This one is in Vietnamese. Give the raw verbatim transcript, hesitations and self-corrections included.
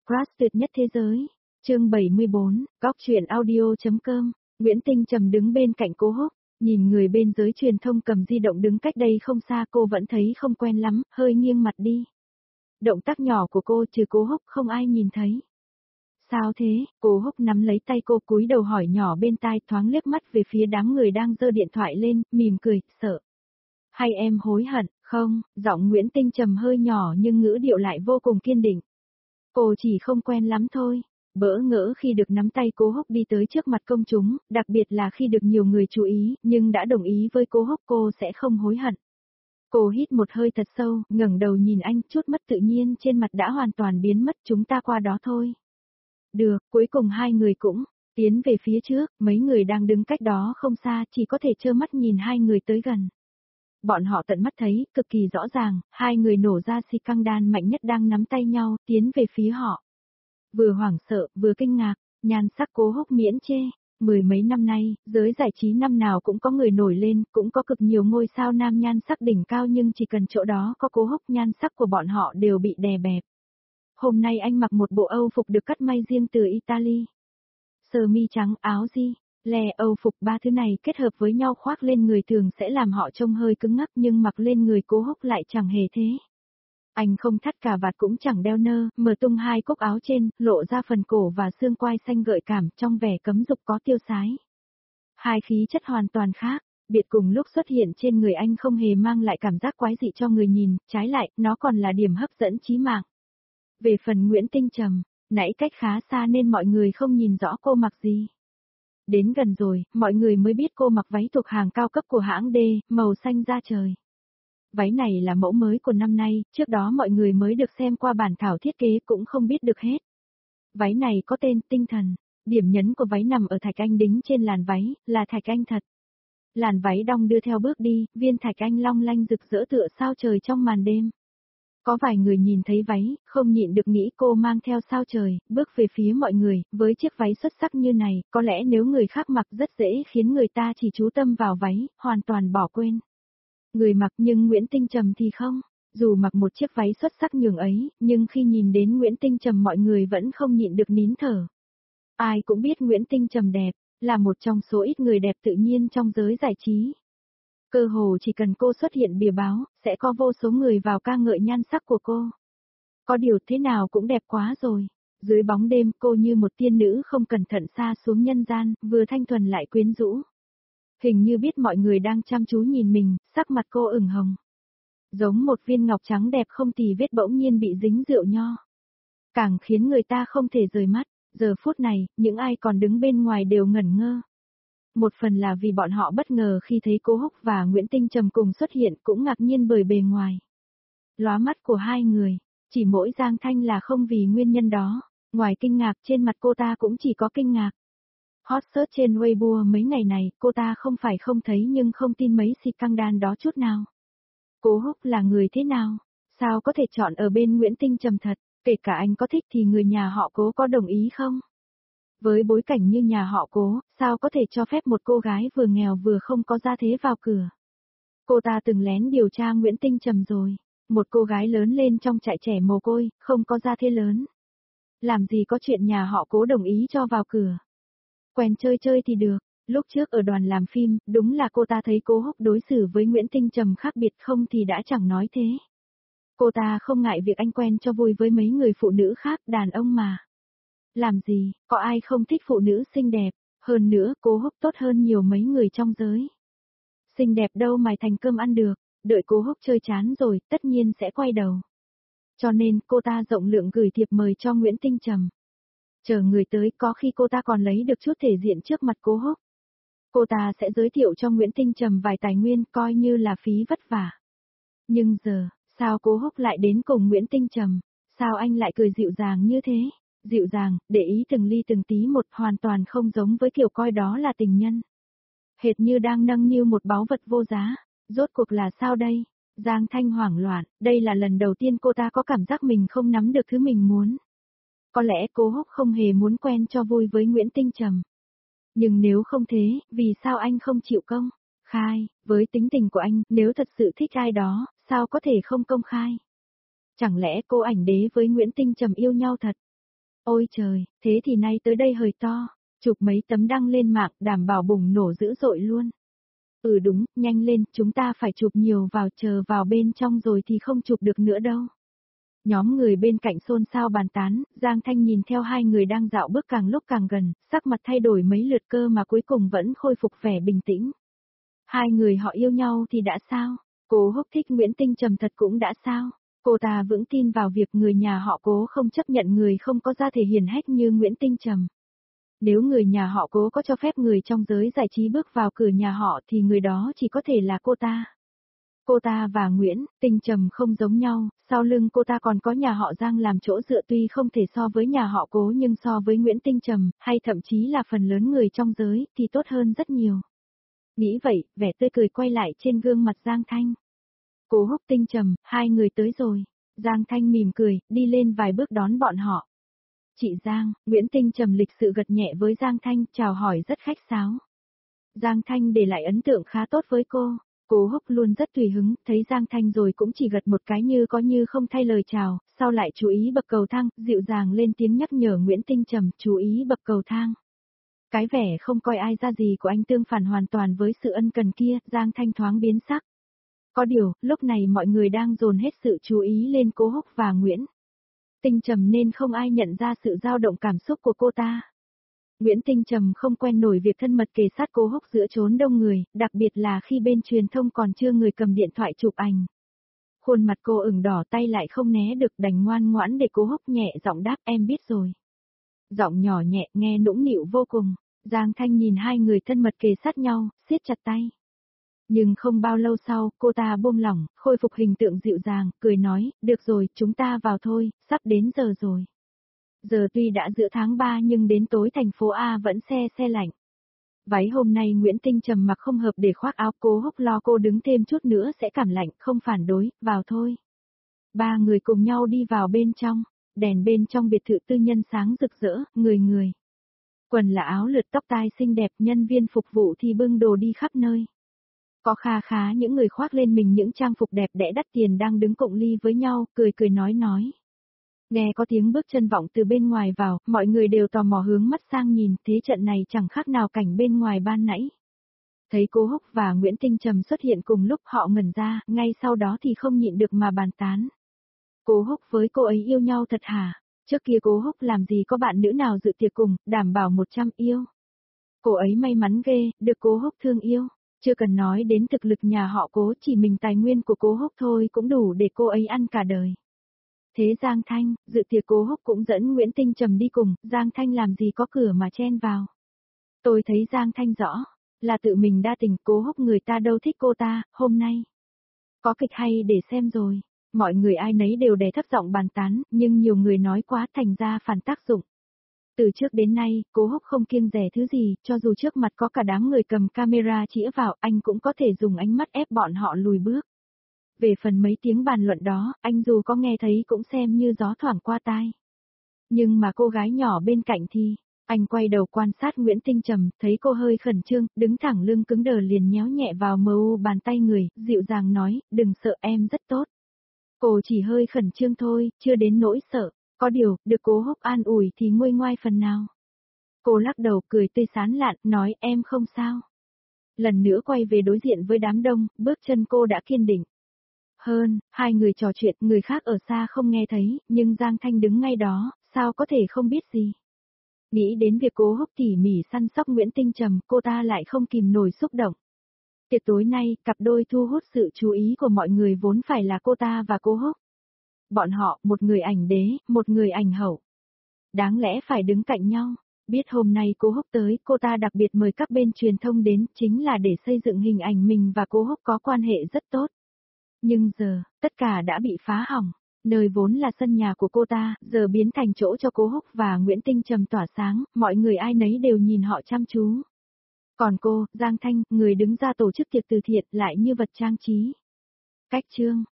Crush tuyệt nhất thế giới. Chương bảy mươi bốn, góc truyện audio.com. Nguyễn Tinh Trầm đứng bên cạnh Cố Húc, nhìn người bên giới truyền thông cầm di động đứng cách đây không xa, cô vẫn thấy không quen lắm, hơi nghiêng mặt đi. Động tác nhỏ của cô trừ Cố Húc không ai nhìn thấy. Sao thế? Cố Húc nắm lấy tay cô, cúi đầu hỏi nhỏ bên tai, thoáng liếc mắt về phía đám người đang giơ điện thoại lên, mỉm cười, sợ. Hay em hối hận? Không, giọng Nguyễn Tinh Trầm hơi nhỏ nhưng ngữ điệu lại vô cùng kiên định. Cô chỉ không quen lắm thôi. Bỡ ngỡ khi được nắm tay Cố Húc đi tới trước mặt công chúng, đặc biệt là khi được nhiều người chú ý, nhưng đã đồng ý với Cố Húc cô sẽ không hối hận. Cô hít một hơi thật sâu, ngẩng đầu nhìn anh, chút mất tự nhiên trên mặt đã hoàn toàn biến mất, chúng ta qua đó thôi. Được, cuối cùng hai người cũng tiến về phía trước, mấy người đang đứng cách đó không xa chỉ có thể trơ mắt nhìn hai người tới gần. Bọn họ tận mắt thấy, cực kỳ rõ ràng, hai người nổ ra xì căng đan mạnh nhất đang nắm tay nhau, tiến về phía họ. Vừa hoảng sợ, vừa kinh ngạc, nhan sắc Cố Húc miễn chê. Mười mấy năm nay, giới giải trí năm nào cũng có người nổi lên, cũng có cực nhiều ngôi sao nam nhan sắc đỉnh cao, nhưng chỉ cần chỗ đó có Cố Húc, nhan sắc của bọn họ đều bị đè bẹp. Hôm nay anh mặc một bộ Âu phục được cắt may riêng từ Italy. Sơ mi trắng, áo di, lè, Âu phục, ba thứ này kết hợp với nhau khoác lên người thường sẽ làm họ trông hơi cứng ngắc, nhưng mặc lên người Cố Húc lại chẳng hề thế. Anh không thắt cà vạt cũng chẳng đeo nơ, mở tung hai cúc áo trên, lộ ra phần cổ và xương quai xanh gợi cảm, trong vẻ cấm dục có tiêu sái. Hai khí chất hoàn toàn khác, biệt cùng lúc xuất hiện trên người anh không hề mang lại cảm giác quái dị cho người nhìn, trái lại, nó còn là điểm hấp dẫn chí mạng. Về phần Nguyễn Tinh Trầm, nãy cách khá xa nên mọi người không nhìn rõ cô mặc gì. Đến gần rồi, mọi người mới biết cô mặc váy thuộc hàng cao cấp của hãng D, màu xanh da trời. Váy này là mẫu mới của năm nay, trước đó mọi người mới được xem qua bản thảo thiết kế cũng không biết được hết. Váy này có tên Tinh Thần, điểm nhấn của váy nằm ở thạch anh đính trên làn váy, là thạch anh thật. Làn váy đong đưa theo bước đi, viên thạch anh long lanh rực rỡ tựa sao trời trong màn đêm. Có vài người nhìn thấy váy, không nhịn được nghĩ cô mang theo sao trời, bước về phía mọi người, với chiếc váy xuất sắc như này, có lẽ nếu người khác mặc rất dễ khiến người ta chỉ chú tâm vào váy, hoàn toàn bỏ quên. Người mặc, nhưng Nguyễn Tinh Trầm thì không. Dù mặc một chiếc váy xuất sắc nhường ấy, nhưng khi nhìn đến Nguyễn Tinh Trầm mọi người vẫn không nhịn được nín thở. Ai cũng biết Nguyễn Tinh Trầm đẹp, là một trong số ít người đẹp tự nhiên trong giới giải trí. Cơ hồ chỉ cần cô xuất hiện bìa báo, sẽ có vô số người vào ca ngợi nhan sắc của cô. Có điều thế nào cũng đẹp quá rồi. Dưới bóng đêm cô như một tiên nữ không cẩn thận sa xuống nhân gian, vừa thanh thuần lại quyến rũ. Hình như biết mọi người đang chăm chú nhìn mình, sắc mặt cô ửng hồng. Giống một viên ngọc trắng đẹp không tì vết bỗng nhiên bị dính rượu nho. Càng khiến người ta không thể rời mắt, giờ phút này, những ai còn đứng bên ngoài đều ngẩn ngơ. Một phần là vì bọn họ bất ngờ khi thấy Cố Húc và Nguyễn Tinh Trầm cùng xuất hiện, cũng ngạc nhiên bởi bề ngoài. Lóa mắt của hai người, chỉ mỗi Giang Thanh là không vì nguyên nhân đó, ngoài kinh ngạc trên mặt cô ta cũng chỉ có kinh ngạc. Hot search trên Weibo mấy ngày này, cô ta không phải không thấy nhưng không tin mấy xì căng đan đó chút nào. Cố Húc là người thế nào? Sao có thể chọn ở bên Nguyễn Tinh Trầm thật? Kể cả anh có thích thì người nhà họ Cố có đồng ý không? Với bối cảnh như nhà họ Cố, sao có thể cho phép một cô gái vừa nghèo vừa không có gia thế vào cửa? Cô ta từng lén điều tra Nguyễn Tinh Trầm rồi. Một cô gái lớn lên trong trại trẻ mồ côi, không có gia thế lớn. Làm gì có chuyện nhà họ Cố đồng ý cho vào cửa? Quen chơi chơi thì được, lúc trước ở đoàn làm phim, đúng là cô ta thấy Cố Húc đối xử với Nguyễn Tinh Trầm khác biệt, không thì đã chẳng nói thế. Cô ta không ngại việc anh quen cho vui với mấy người phụ nữ khác, đàn ông mà. Làm gì, có ai không thích phụ nữ xinh đẹp, hơn nữa Cố Húc tốt hơn nhiều mấy người trong giới. Xinh đẹp đâu mài thành cơm ăn được, đợi Cố Húc chơi chán rồi, tất nhiên sẽ quay đầu. Cho nên cô ta rộng lượng gửi thiệp mời cho Nguyễn Tinh Trầm. Chờ người tới, có khi cô ta còn lấy được chút thể diện trước mặt Cố Húc. Cô ta sẽ giới thiệu cho Nguyễn Tinh Trầm vài tài nguyên coi như là phí vất vả. Nhưng giờ, sao Cố Húc lại đến cùng Nguyễn Tinh Trầm? Sao anh lại cười dịu dàng như thế? Dịu dàng, để ý từng ly từng tí một, hoàn toàn không giống với kiểu coi đó là tình nhân. Hệt như đang nâng niu một báu vật vô giá. Rốt cuộc là sao đây? Giang Thanh hoảng loạn, đây là lần đầu tiên cô ta có cảm giác mình không nắm được thứ mình muốn. Có lẽ Cố Húc không hề muốn quen cho vui với Nguyễn Tinh Trầm. Nhưng nếu không thế, vì sao anh không chịu công khai? Với tính tình của anh, nếu thật sự thích ai đó, sao có thể không công khai? Chẳng lẽ cô ảnh đế với Nguyễn Tinh Trầm yêu nhau thật? Ôi trời, thế thì nay tới đây hơi to, chụp mấy tấm đăng lên mạng đảm bảo bùng nổ dữ dội luôn. Ừ đúng, nhanh lên, chúng ta phải chụp nhiều vào, chờ vào bên trong rồi thì không chụp được nữa đâu. Nhóm người bên cạnh xôn xao bàn tán, Giang Thanh nhìn theo hai người đang dạo bước càng lúc càng gần, sắc mặt thay đổi mấy lượt cơ mà cuối cùng vẫn khôi phục vẻ bình tĩnh. Hai người họ yêu nhau thì đã sao? Cố Húc thích Nguyễn Tinh Trầm thật cũng đã sao? Cô ta vững tin vào việc người nhà họ Cố không chấp nhận người không có gia thể hiển hách như Nguyễn Tinh Trầm. Nếu người nhà họ Cố có cho phép người trong giới giải trí bước vào cửa nhà họ thì người đó chỉ có thể là cô ta. Cô ta và Nguyễn Tinh Trầm không giống nhau, sau lưng cô ta còn có nhà họ Giang làm chỗ dựa, tuy không thể so với nhà họ Cố nhưng so với Nguyễn Tinh Trầm, hay thậm chí là phần lớn người trong giới, thì tốt hơn rất nhiều. Nghĩ vậy, vẻ tươi cười quay lại trên gương mặt Giang Thanh. Cố Húc, Tinh Trầm, hai người tới rồi. Giang Thanh mỉm cười, đi lên vài bước đón bọn họ. Chị Giang, Nguyễn Tinh Trầm lịch sự gật nhẹ với Giang Thanh, chào hỏi rất khách sáo. Giang Thanh để lại ấn tượng khá tốt với cô. Cố Húc luôn rất tùy hứng, thấy Giang Thanh rồi cũng chỉ gật một cái như có như không thay lời chào, sau lại chú ý bậc cầu thang, dịu dàng lên tiếng nhắc nhở Nguyễn Tinh Trầm chú ý bậc cầu thang. Cái vẻ không coi ai ra gì của anh tương phản hoàn toàn với sự ân cần kia, Giang Thanh thoáng biến sắc. Có điều, lúc này mọi người đang dồn hết sự chú ý lên Cố Húc và Nguyễn Tinh Trầm nên không ai nhận ra sự dao động cảm xúc của cô ta. Nguyễn Tinh Trầm không quen nổi việc thân mật kề sát Cố Húc giữa chốn đông người, đặc biệt là khi bên truyền thông còn chưa người cầm điện thoại chụp ảnh. Khuôn mặt cô ửng đỏ, tay lại không né được, đành ngoan ngoãn để Cố Húc nhẹ giọng đáp em biết rồi. Giọng nhỏ nhẹ nghe nũng nịu vô cùng, Giang Thanh nhìn hai người thân mật kề sát nhau, siết chặt tay. Nhưng không bao lâu sau, cô ta buông lỏng, khôi phục hình tượng dịu dàng, cười nói, được rồi, chúng ta vào thôi, sắp đến giờ rồi. Giờ tuy đã giữa tháng ba nhưng đến tối thành phố A vẫn se se lạnh. Váy hôm nay Nguyễn Tinh Trầm mặc không hợp để khoác áo, Cố Húc lo cô đứng thêm chút nữa sẽ cảm lạnh, không phản đối, vào thôi. Ba người cùng nhau đi vào bên trong, đèn bên trong biệt thự tư nhân sáng rực rỡ, người người. Quần là áo lượt, tóc tai xinh đẹp, nhân viên phục vụ thì bưng đồ đi khắp nơi. Có kha khá những người khoác lên mình những trang phục đẹp đẽ đắt tiền đang đứng cụng ly với nhau, cười cười nói nói. Nghe có tiếng bước chân vọng từ bên ngoài vào, mọi người đều tò mò hướng mắt sang nhìn, thế trận này chẳng khác nào cảnh bên ngoài ban nãy. Thấy Cố Húc và Nguyễn Tinh Trầm xuất hiện cùng lúc, họ ngẩn ra, ngay sau đó thì không nhịn được mà bàn tán. Cố Húc với cô ấy yêu nhau thật hả? Trước kia Cố Húc làm gì có bạn nữ nào dự tiệc cùng, đảm bảo một trăm yêu. Cô ấy may mắn ghê, được Cố Húc thương yêu. Chưa cần nói đến thực lực nhà họ Cố, chỉ mình tài nguyên của Cố Húc thôi cũng đủ để cô ấy ăn cả đời. Thế Giang Thanh, dự tiệc Cố Húc cũng dẫn Nguyễn Tinh Trầm đi cùng, Giang Thanh làm gì có cửa mà chen vào. Tôi thấy Giang Thanh rõ, là tự mình đa tình, Cố Húc người ta đâu thích cô ta, hôm nay. Có kịch hay để xem rồi, mọi người ai nấy đều đè thấp giọng bàn tán, nhưng nhiều người nói quá thành ra phản tác dụng. Từ trước đến nay, Cố Húc không kiêng dè thứ gì, cho dù trước mặt có cả đám người cầm camera chĩa vào, anh cũng có thể dùng ánh mắt ép bọn họ lùi bước. Về phần mấy tiếng bàn luận đó, anh dù có nghe thấy cũng xem như gió thoảng qua tai. Nhưng mà cô gái nhỏ bên cạnh thì, anh quay đầu quan sát Nguyễn Tinh Trầm, thấy cô hơi khẩn trương, đứng thẳng lưng cứng đờ liền nhéo nhẹ vào mờ u bàn tay người, dịu dàng nói, đừng sợ em rất tốt. Cô chỉ hơi khẩn trương thôi, chưa đến nỗi sợ, có điều, được Cố Húc an ủi thì nguôi ngoai phần nào. Cô lắc đầu cười tươi sán lạn, nói em không sao. Lần nữa quay về đối diện với đám đông, bước chân cô đã kiên định. Hơn, hai người trò chuyện, người khác ở xa không nghe thấy, nhưng Giang Thanh đứng ngay đó, sao có thể không biết gì. Nghĩ đến việc Cố Húc tỉ mỉ săn sóc Nguyễn Tinh Trầm, cô ta lại không kìm nổi xúc động. Tiệc tối nay, cặp đôi thu hút sự chú ý của mọi người vốn phải là cô ta và Cố Húc. Bọn họ, một người ảnh đế, một người ảnh hậu. Đáng lẽ phải đứng cạnh nhau. Biết hôm nay Cố Húc tới, cô ta đặc biệt mời các bên truyền thông đến, chính là để xây dựng hình ảnh mình và Cố Húc có quan hệ rất tốt. Nhưng giờ, tất cả đã bị phá hỏng. Nơi vốn là sân nhà của cô ta, giờ biến thành chỗ cho Cố Húc và Nguyễn Tinh Trầm tỏa sáng, mọi người ai nấy đều nhìn họ chăm chú. Còn cô, Giang Thanh, người đứng ra tổ chức tiệc từ thiện, lại như vật trang trí. Cách chương